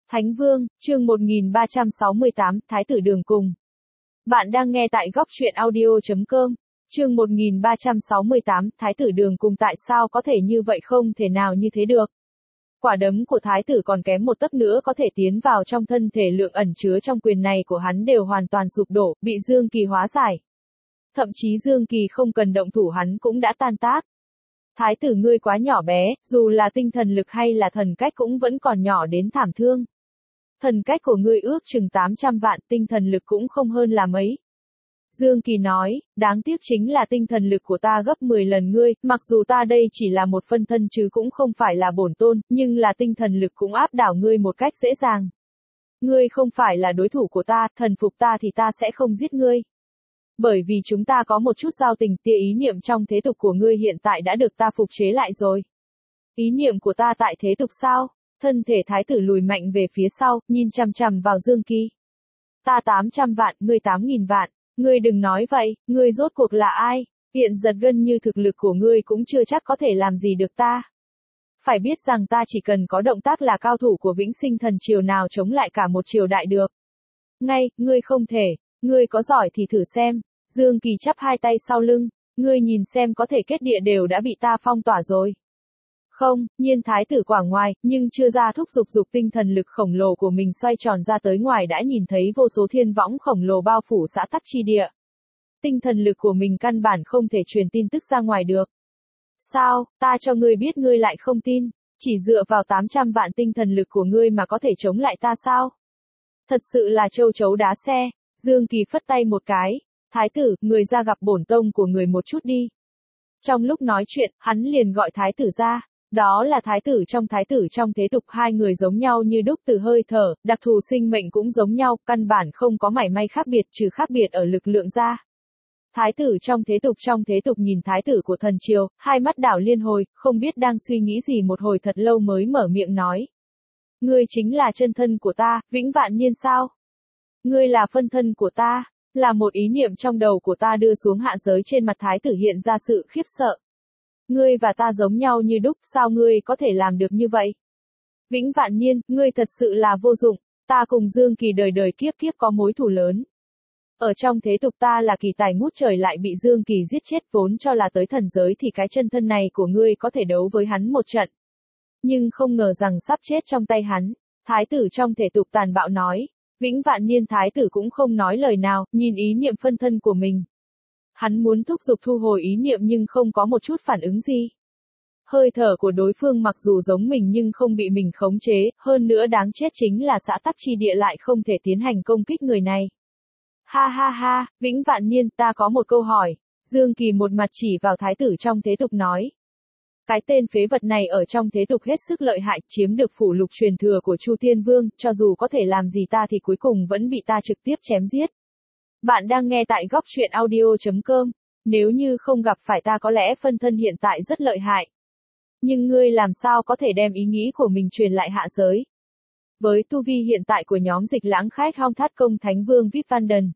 Thánh Vương, chương 1368, Thái tử Đường Cùng. Bạn đang nghe tại góc truyện audio.com, chương 1368, Thái tử Đường Cùng. Tại sao có thể như vậy? Không thể nào như thế được. Quả đấm của Thái tử còn kém một tấc nữa có thể tiến vào trong thân thể, lượng ẩn chứa trong quyền này của hắn đều hoàn toàn sụp đổ, bị Dương Kỳ hóa giải. Thậm chí Dương Kỳ không cần động thủ hắn cũng đã tan tác. Thái tử ngươi quá nhỏ bé, dù là tinh thần lực hay là thần cách cũng vẫn còn nhỏ đến thảm thương. Thần cách của ngươi ước chừng 800 vạn, tinh thần lực cũng không hơn là mấy. Dương Kỳ nói, đáng tiếc chính là tinh thần lực của ta gấp 10 lần ngươi, mặc dù ta đây chỉ là một phân thân chứ cũng không phải là bổn tôn, nhưng là tinh thần lực cũng áp đảo ngươi một cách dễ dàng. Ngươi không phải là đối thủ của ta, thần phục ta thì ta sẽ không giết ngươi. Bởi vì chúng ta có một chút giao tình, tia ý niệm trong thế tục của ngươi hiện tại đã được ta phục chế lại rồi. Ý niệm của ta tại thế tục sao? Thân thể thái tử lùi mạnh về phía sau, nhìn chằm chằm vào Dương Kỳ. Ta 800 vạn, ngươi 8.000 vạn. Ngươi đừng nói vậy, ngươi rốt cuộc là ai? Hiện giật gân như thực lực của ngươi cũng chưa chắc có thể làm gì được ta. Phải biết rằng ta chỉ cần có động tác là cao thủ của Vĩnh Sinh Thần Triều nào chống lại cả một triều đại được. Ngay, ngươi không thể, ngươi có giỏi thì thử xem. Dương Kỳ chắp hai tay sau lưng, ngươi nhìn xem có thể kết địa đều đã bị ta phong tỏa rồi. Không, nhiên thái tử quả ngoài, nhưng chưa ra thúc dục tinh thần lực khổng lồ của mình xoay tròn ra tới ngoài đã nhìn thấy vô số thiên võng khổng lồ bao phủ xã tắc chi địa. Tinh thần lực của mình căn bản không thể truyền tin tức ra ngoài được. Sao, ta cho ngươi biết ngươi lại không tin, chỉ dựa vào 800 vạn tinh thần lực của ngươi mà có thể chống lại ta sao? Thật sự là châu chấu đá xe. Dương Kỳ phất tay một cái, thái tử, người ra gặp bổn tông của người một chút đi. Trong lúc nói chuyện, hắn liền gọi thái tử ra. Đó là thái tử trong thế tục, hai người giống nhau như đúc từ hơi thở, đặc thù sinh mệnh cũng giống nhau, căn bản không có mảy may khác biệt trừ khác biệt ở lực lượng ra. Thái tử trong thế tục nhìn thái tử của thần triều, hai mắt đảo liên hồi, không biết đang suy nghĩ gì một hồi thật lâu mới mở miệng nói. Ngươi chính là chân thân của ta, Vĩnh Vạn Niên sao? Ngươi là phân thân của ta, là một ý niệm trong đầu của ta đưa xuống hạ giới. Trên mặt thái tử hiện ra sự khiếp sợ. Ngươi và ta giống nhau như đúc, sao ngươi có thể làm được như vậy? Vĩnh Vạn Niên, ngươi thật sự là vô dụng, ta cùng Dương Kỳ đời đời kiếp kiếp có mối thù lớn. Ở trong thế tục ta là kỳ tài ngút trời lại bị Dương Kỳ giết chết, vốn cho là tới thần giới thì cái chân thân này của ngươi có thể đấu với hắn một trận. Nhưng không ngờ rằng sắp chết trong tay hắn. Thái tử trong thể tục tàn bạo nói. Vĩnh Vạn Niên thái tử cũng không nói lời nào, nhìn ý niệm phân thân của mình. Hắn muốn thúc giục thu hồi ý niệm nhưng không có một chút phản ứng gì. Hơi thở của đối phương mặc dù giống mình nhưng không bị mình khống chế, hơn nữa đáng chết chính là xã tắc chi địa lại không thể tiến hành công kích người này. Ha ha ha, Vĩnh Vạn Niên, ta có một câu hỏi. Dương Kỳ một mặt chỉ vào thái tử trong thế tục nói. Cái tên phế vật này ở trong thế tục hết sức lợi hại, chiếm được phủ lục truyền thừa của Chu Thiên Vương, cho dù có thể làm gì ta thì cuối cùng vẫn bị ta trực tiếp chém giết. Bạn đang nghe tại góc truyện audio.com, nếu như không gặp phải ta có lẽ phân thân hiện tại rất lợi hại. Nhưng ngươi làm sao có thể đem ý nghĩ của mình truyền lại hạ giới? Với tu vi hiện tại của nhóm dịch lãng khách Hong Thát Công Thánh Vương Vip Van Đần.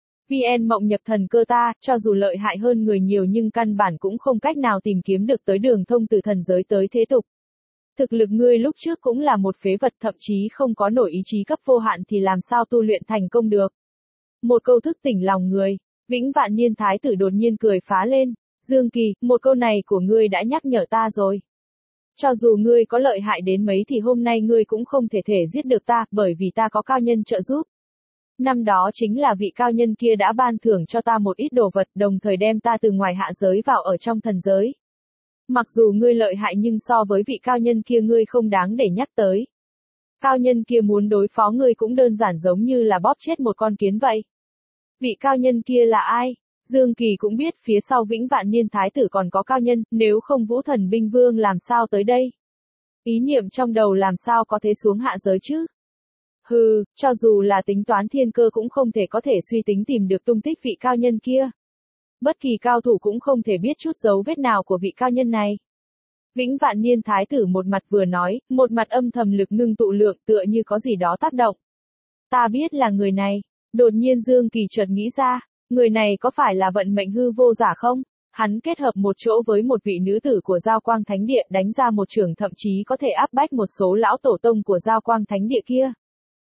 VN Mộng Nhập Thần Cơ ta, cho dù lợi hại hơn người nhiều nhưng căn bản cũng không cách nào tìm kiếm được tới đường thông từ thần giới tới thế tục. Thực lực ngươi lúc trước cũng là một phế vật, thậm chí không có nổi ý chí cấp vô hạn thì làm sao tu luyện thành công được. Một câu thức tỉnh lòng người. Vĩnh Vạn Niên thái tử đột nhiên cười phá lên. Dương Kỳ, một câu này của ngươi đã nhắc nhở ta rồi. Cho dù ngươi có lợi hại đến mấy thì hôm nay ngươi cũng không thể giết được ta, bởi vì ta có cao nhân trợ giúp. Năm đó chính là vị cao nhân kia đã ban thưởng cho ta một ít đồ vật, đồng thời đem ta từ ngoài hạ giới vào ở trong thần giới. Mặc dù ngươi lợi hại nhưng so với vị cao nhân kia ngươi không đáng để nhắc tới. Cao nhân kia muốn đối phó ngươi cũng đơn giản giống như là bóp chết một con kiến vậy. Vị cao nhân kia là ai? Dương Kỳ cũng biết phía sau Vĩnh Vạn Niên thái tử còn có cao nhân, nếu không Vũ Thần Binh Vương làm sao tới đây? Ý niệm trong đầu làm sao có thể xuống hạ giới chứ? Hừ, cho dù là tính toán thiên cơ cũng không thể có thể suy tính tìm được tung tích vị cao nhân kia. Bất kỳ cao thủ cũng không thể biết chút dấu vết nào của vị cao nhân này. Vĩnh Vạn Niên thái tử một mặt vừa nói, một mặt âm thầm lực ngưng tụ lượng tựa như có gì đó tác động. Ta biết là người này. Đột nhiên Dương Kỳ chợt nghĩ ra, người này có phải là vận mệnh hư vô giả không? Hắn kết hợp một chỗ với một vị nữ tử của Giao Quang Thánh Địa đánh ra một trường thậm chí có thể áp bách một số lão tổ tông của Giao Quang Thánh Địa kia.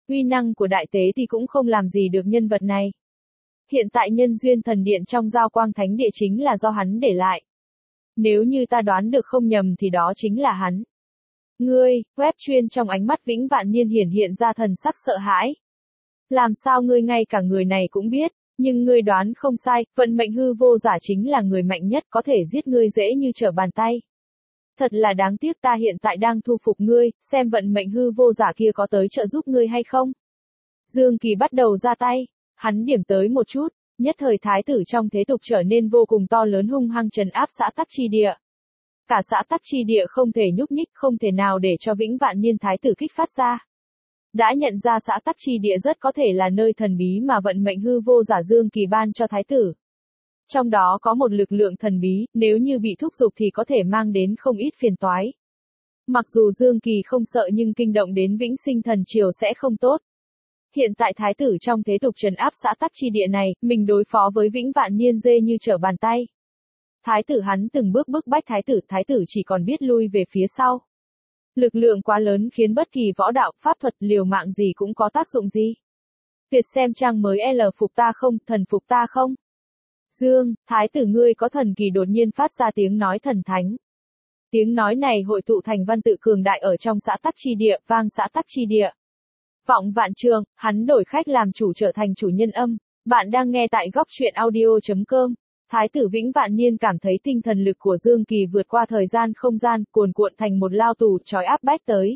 uy năng của đại tế thì cũng không làm gì được nhân vật này. Hiện tại nhân duyên thần điện trong Giao Quang Thánh Địa chính là do hắn để lại. Nếu như ta đoán được không nhầm thì đó chính là hắn. Ngươi, web chuyên trong ánh mắt Vĩnh Vạn Niên hiện ra thần sắc sợ hãi. Làm sao ngươi ngay cả người này cũng biết, nhưng ngươi đoán không sai, vận mệnh hư vô giả chính là người mạnh nhất có thể giết ngươi dễ như trở bàn tay. Thật là đáng tiếc ta hiện tại đang thu phục ngươi, xem vận mệnh hư vô giả kia có tới trợ giúp ngươi hay không. Dương Kỳ bắt đầu ra tay, hắn điểm tới một chút, nhất thời thái tử trong thế tục trở nên vô cùng to lớn hung hăng trấn áp xã Tắc Chi Địa. Cả xã Tắc Chi Địa không thể nhúc nhích, không thể nào để cho Vĩnh Vạn Niên thái tử kích phát ra. Đã nhận ra xã Tắc Chi Địa rất có thể là nơi thần bí mà vận mệnh hư vô giả Dương Kỳ ban cho thái tử. Trong đó có một lực lượng thần bí, nếu như bị thúc giục thì có thể mang đến không ít phiền toái. Mặc dù Dương Kỳ không sợ nhưng kinh động đến Vĩnh Sinh Thần Triều sẽ không tốt. Hiện tại thái tử trong thế tục trấn áp xã Tắc Chi Địa này, mình đối phó với Vĩnh Vạn Niên dê như trở bàn tay. Thái tử hắn từng bước bức bách thái tử chỉ còn biết lui về phía sau. Lực lượng quá lớn khiến bất kỳ võ đạo, pháp thuật, liều mạng gì cũng có tác dụng gì. Tuyệt xem trang mới L phục ta không, thần phục ta không. Dương, thái tử ngươi có thần kỳ đột nhiên phát ra tiếng nói thần thánh. Tiếng nói này hội tụ thành văn tự cường đại ở trong xã Tắc Chi Địa, vang xã Tắc Chi Địa. Vọng vạn trường, hắn đổi khách làm chủ trở thành chủ nhân âm. Bạn đang nghe tại góc truyện audio.com. Thái tử Vĩnh Vạn Niên cảm thấy tinh thần lực của Dương Kỳ vượt qua thời gian không gian, cuồn cuộn thành một lao tù trói áp bách tới.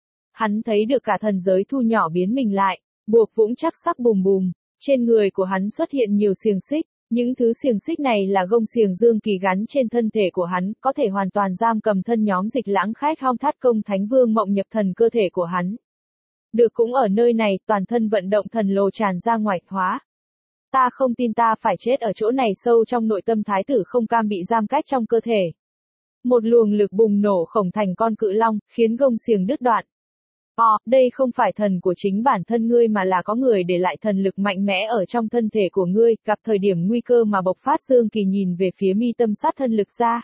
Hắn thấy được cả thần giới thu nhỏ biến mình lại, buộc vũng chắc sắc bùm bùm. Trên người của hắn xuất hiện nhiều xiềng xích. Những thứ xiềng xích này là gông xiềng Dương Kỳ gắn trên thân thể của hắn, có thể hoàn toàn giam cầm thân nhóm Dịch Lãng Khách Hong Thát Công Thánh Vương mộng nhập thần cơ thể của hắn. Được cũng ở nơi này, toàn thân vận động thần lồ tràn ra ngoài, hóa. Ta không tin ta phải chết ở chỗ này, sâu trong nội tâm thái tử không cam bị giam cách trong cơ thể. Một luồng lực bùng nổ khổng thành con cự long, khiến gông xiềng đứt đoạn. Đây không phải thần của chính bản thân ngươi mà là có người để lại thần lực mạnh mẽ ở trong thân thể của ngươi, gặp thời điểm nguy cơ mà bộc phát. Dương Kỳ nhìn về phía mi tâm sát thân lực ra.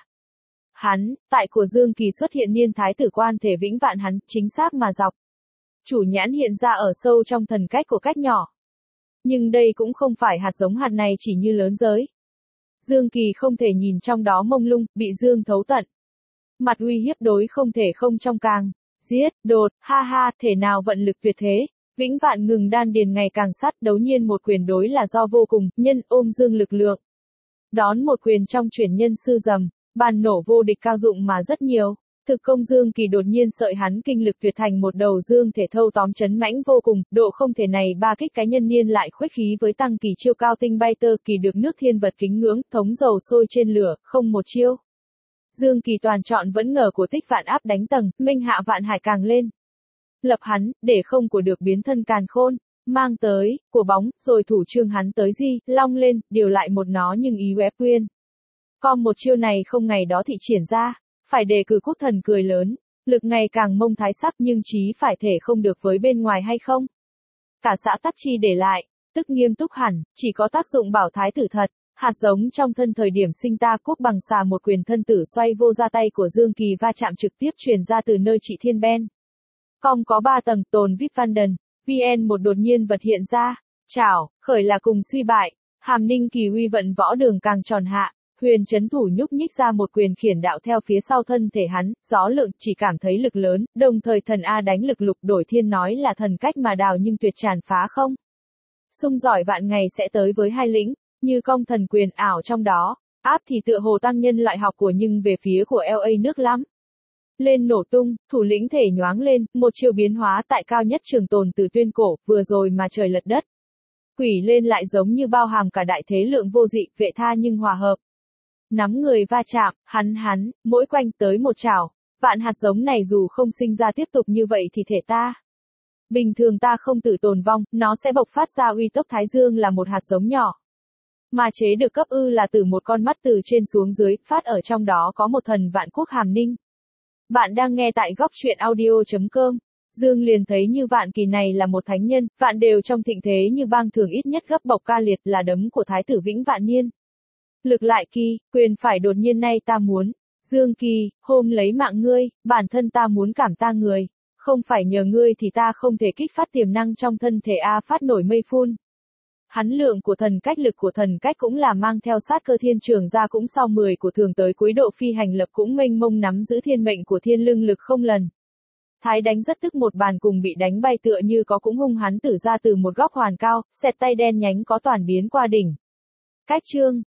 Hắn, tại của Dương Kỳ xuất hiện niên thái tử quan thể Vĩnh Vạn hắn, chính xác mà dọc. Chủ nhãn hiện ra ở sâu trong thần cách của cách nhỏ. Nhưng đây cũng không phải hạt giống, hạt này chỉ như lớn giới. Dương Kỳ không thể nhìn trong đó mông lung, bị Dương thấu tận. Mặt uy hiếp đối không thể không trong càng. Giết, đột, ha ha, thể nào vận lực tuyệt thế. Vĩnh Vạn ngừng đan điền ngày càng sắt, đấu nhiên một quyền đối là do vô cùng, nhân ôm Dương lực lượng. Đón một quyền trong chuyển nhân sư dầm, bàn nổ vô địch cao dụng mà rất nhiều. Thực công Dương Kỳ đột nhiên sợi hắn kinh lực tuyệt thành một đầu dương thể thâu tóm chấn mãnh vô cùng, độ không thể này ba kích cái nhân niên lại khuếch khí với tăng kỳ chiêu cao tinh bay tơ kỳ được nước thiên vật kính ngưỡng, thống dầu sôi trên lửa, không một chiêu. Dương Kỳ toàn chọn vẫn ngờ của tích vạn áp đánh tầng, minh hạ vạn hải càng lên. Lập hắn, để không của được biến thân càn khôn, mang tới, của bóng, rồi thủ trương hắn tới di, long lên, điều lại một nó nhưng ý web quyên. Còn một chiêu này không ngày đó thị triển ra. Phải đề cử quốc thần cười lớn, lực ngày càng mông thái sắc nhưng chí phải thể không được với bên ngoài hay không. Cả xã Tắc Chi để lại, tức nghiêm túc hẳn, chỉ có tác dụng bảo thái tử thật, hạt giống trong thân thời điểm sinh ta quốc bằng xà một quyền thân tử xoay vô ra tay của Dương Kỳ va chạm trực tiếp truyền ra từ nơi trị thiên ben. Com có 3 tầng, tồn vip văn đần, VN một đột nhiên vật hiện ra, chảo, khởi là cùng suy bại, hàm ninh kỳ uy vận võ đường càng tròn hạ. Huyền chấn thủ nhúc nhích ra một quyền khiển đạo theo phía sau thân thể hắn, gió lượng chỉ cảm thấy lực lớn, đồng thời thần A đánh lực lục đổi thiên nói là thần cách mà đào nhưng tuyệt tràn phá không. Sung giỏi vạn ngày sẽ tới với hai lĩnh, như cong thần quyền ảo trong đó, áp thì tựa hồ tăng nhân loại học của nhưng về phía của LA nước lắm. Lên nổ tung, thủ lĩnh thể nhoáng lên, một chiều biến hóa tại cao nhất trường tồn từ tuyên cổ, vừa rồi mà trời lật đất. Quỷ lên lại giống như bao hàm cả đại thế lượng vô dị, vệ tha nhưng hòa hợp. Nắm người va chạm, hắn, mỗi quanh tới một chảo. Vạn hạt giống này dù không sinh ra tiếp tục như vậy thì thể ta. Bình thường ta không tử tồn vong, nó sẽ bộc phát ra uy tốc thái dương là một hạt giống nhỏ. Mà chế được cấp ư là từ một con mắt từ trên xuống dưới, phát ở trong đó có một thần vạn quốc hàm ninh. Bạn đang nghe tại góc truyện audio.com. Dương liền thấy như Vạn Kỳ này là một thánh nhân, vạn đều trong thịnh thế như bang thường ít nhất gấp bọc ca liệt là đấm của thái tử Vĩnh Vạn Niên. Lực lại Kỳ, quyền phải đột nhiên nay ta muốn. Dương Kỳ, hôm lấy mạng ngươi, bản thân ta muốn cảm ta người. Không phải nhờ ngươi thì ta không thể kích phát tiềm năng trong thân thể A phát nổi mây phun. Hắn lượng của thần cách lực của thần cách cũng là mang theo sát cơ thiên trường ra cũng sau 10 của thường tới cuối độ phi hành lập cũng mênh mông nắm giữ thiên mệnh của thiên lương lực không lần. Thái đánh rất tức một bàn cùng bị đánh bay tựa như có cũng hung hắn tử ra từ một góc hoàn cao, xẹt tay đen nhánh có toàn biến qua đỉnh. Cách chương.